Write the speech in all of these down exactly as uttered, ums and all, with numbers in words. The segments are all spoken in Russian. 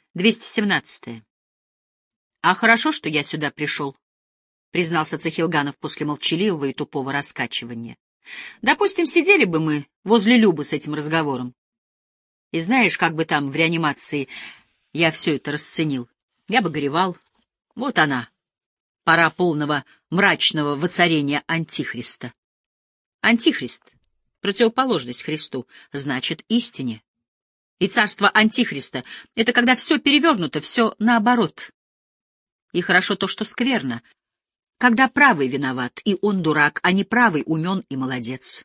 двести семнадцатое. А хорошо, что я сюда пришел, — признался Цахилганов после молчаливого и тупого раскачивания. Допустим, сидели бы мы возле Любы с этим разговором. И знаешь, как бы там в реанимации я все это расценил? Я бы горевал. Вот она, пора полного мрачного воцарения Антихриста. Антихрист — противоположность Христу, значит, истине. И царство Антихриста — это когда все перевернуто, все наоборот. И хорошо то, что скверно, когда правый виноват, и он дурак, а не правый умен и молодец.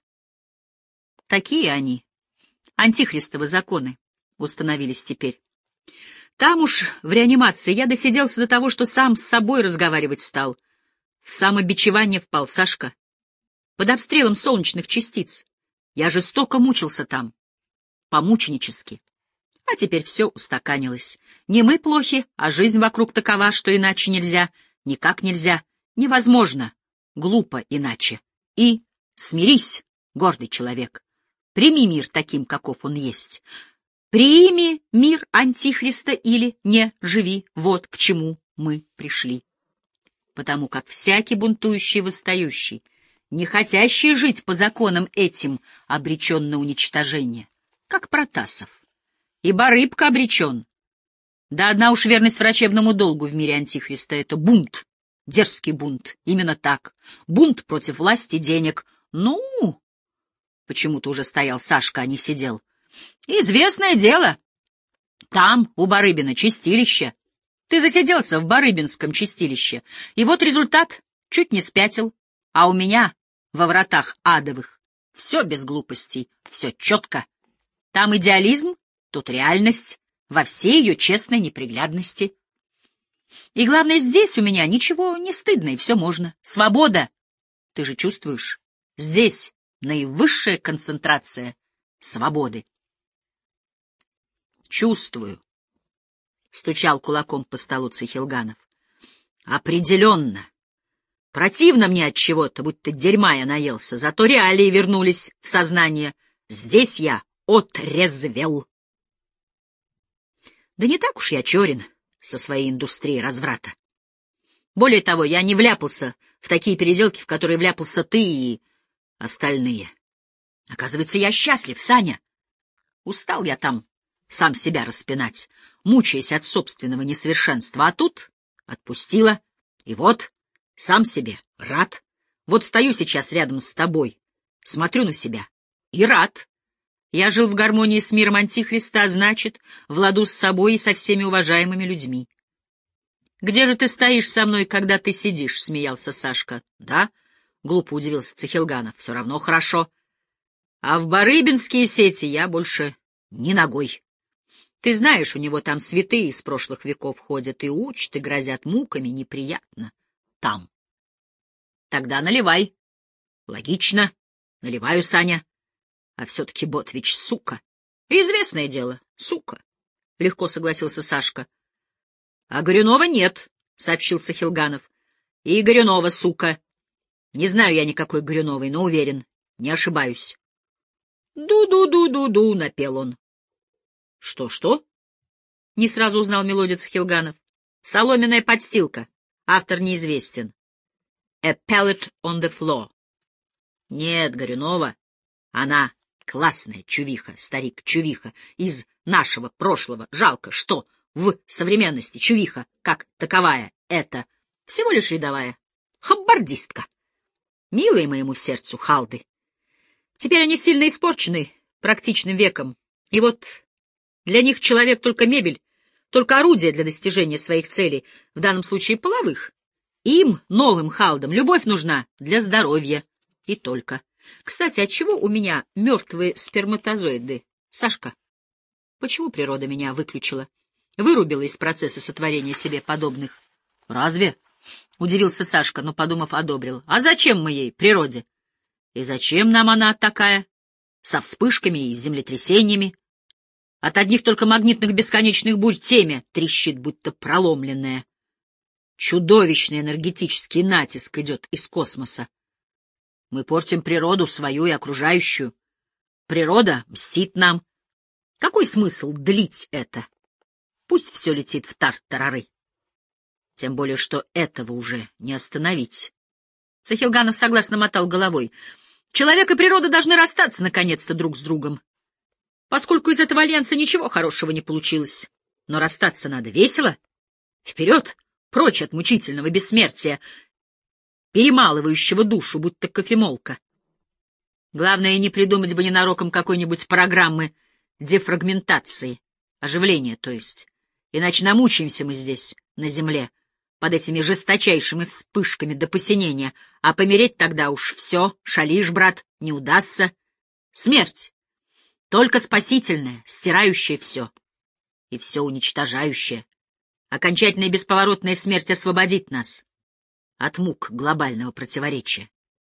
Такие они, антихристовы законы, установились теперь. Там уж, в реанимации, я досиделся до того, что сам с собой разговаривать стал. В самобичевание впал Сашка. Под обстрелом солнечных частиц. Я жестоко мучился там. Помученически. А теперь все устаканилось. Не мы плохи, а жизнь вокруг такова, что иначе нельзя, никак нельзя, невозможно, глупо иначе. И смирись, гордый человек. Прими мир таким, каков он есть. Прими мир Антихриста или не живи. Вот к чему мы пришли. Потому как всякий бунтующий и восстающий, не хотящий жить по законам этим, обречен на уничтожение, как Протасов. Ибо рыбка обречен. Да одна уж верность врачебному долгу в мире Антихриста — это бунт, дерзкий бунт, именно так. Бунт против власти, денег. Ну, почему-то уже стоял Сашка, а не сидел. Известное дело. Там, у Барыбина, чистилище. Ты засиделся в Барыбинском чистилище. И вот результат. Чуть не спятил. А у меня во вратах адовых все без глупостей, все четко. Там идеализм, тут реальность, во всей ее честной неприглядности. И главное, здесь у меня ничего не стыдно, и все можно. Свобода. Ты же чувствуешь? Здесь наивысшая концентрация свободы. Чувствую, — стучал кулаком по столу Цахилганов. Определенно. Противно мне от чего-то, будто дерьма я наелся, зато реалии вернулись в сознание. Здесь я отрезвел. Да не так уж я черен со своей индустрией разврата. Более того, я не вляпался в такие переделки, в которые вляпался ты и остальные. Оказывается, я счастлив, Саня. Устал я там сам себя распинать, мучаясь от собственного несовершенства, а тут отпустила, и вот сам себе рад. Вот стою сейчас рядом с тобой, смотрю на себя и рад. Я жил в гармонии с миром Антихриста, а значит, в ладу с собой и со всеми уважаемыми людьми. — Где же ты стоишь со мной, когда ты сидишь? — смеялся Сашка. — Да, — глупо удивился Цахилганов, — все равно хорошо. А в барыбинские сети я больше ни ногой. Ты знаешь, у него там святые из прошлых веков ходят и учат, и грозят муками, неприятно. Там. Тогда наливай. Логично. Наливаю, Саня. А все-таки Ботвич, сука. Известное дело, сука. Легко согласился Сашка. А Горюнова нет, сообщил Цахилганов. И Горюнова, сука. Не знаю я никакой Горюновой, но уверен, не ошибаюсь. Ду-ду-ду-ду-ду, напел он. Что-что? Не сразу узнал мелодию Цахилганов. Соломенная подстилка. Автор неизвестен. A pallet on the floor. Нет, Горюнова. Она классная чувиха, старик, чувиха, из нашего прошлого. Жалко, что в современности чувиха, как таковая, это всего лишь рядовая хаббардистка. Милые моему сердцу халды. Теперь они сильно испорчены практичным веком. И вот для них человек только мебель, только орудие для достижения своих целей, в данном случае половых. Им, новым халдам, любовь нужна для здоровья. И только. Кстати, отчего у меня мертвые сперматозоиды? Сашка, почему природа меня выключила? Вырубила из процесса сотворения себе подобных. Разве? Удивился Сашка, но, подумав, одобрил. А зачем мы ей, природе? И зачем нам она такая? Со вспышками и землетрясениями. От одних только магнитных бесконечных бурь темя трещит, будто проломленная. Чудовищный энергетический натиск идет из космоса. Мы портим природу, свою и окружающую. Природа мстит нам. Какой смысл длить это? Пусть все летит в тартарары. Тем более, что этого уже не остановить. Цахилганов согласно мотал головой. Человек и природа должны расстаться, наконец-то, друг с другом. Поскольку из этого альянса ничего хорошего не получилось. Но расстаться надо весело. Вперед, прочь от мучительного бессмертия, перемалывающего душу, будто кофемолка. Главное, не придумать бы ненароком какой-нибудь программы дефрагментации, оживления, то есть. Иначе намучаемся мы здесь, на земле, под этими жесточайшими вспышками до посинения, а помереть тогда уж все, шалишь, брат, не удастся. Смерть, только спасительная, стирающая все и все уничтожающая. Окончательная и бесповоротная смерть освободит нас от мук глобального противоречия.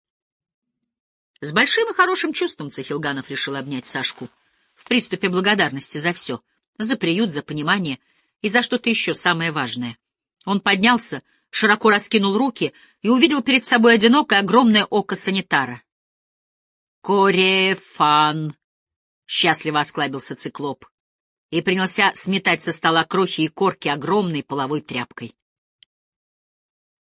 С большим и хорошим чувством Цахилганов решил обнять Сашку в приступе благодарности за все, за приют, за понимание и за что-то еще самое важное. Он поднялся, широко раскинул руки и увидел перед собой одинокое огромное око санитара. «Корефан!» — счастливо осклабился циклоп и принялся сметать со стола крохи и корки огромной половой тряпкой.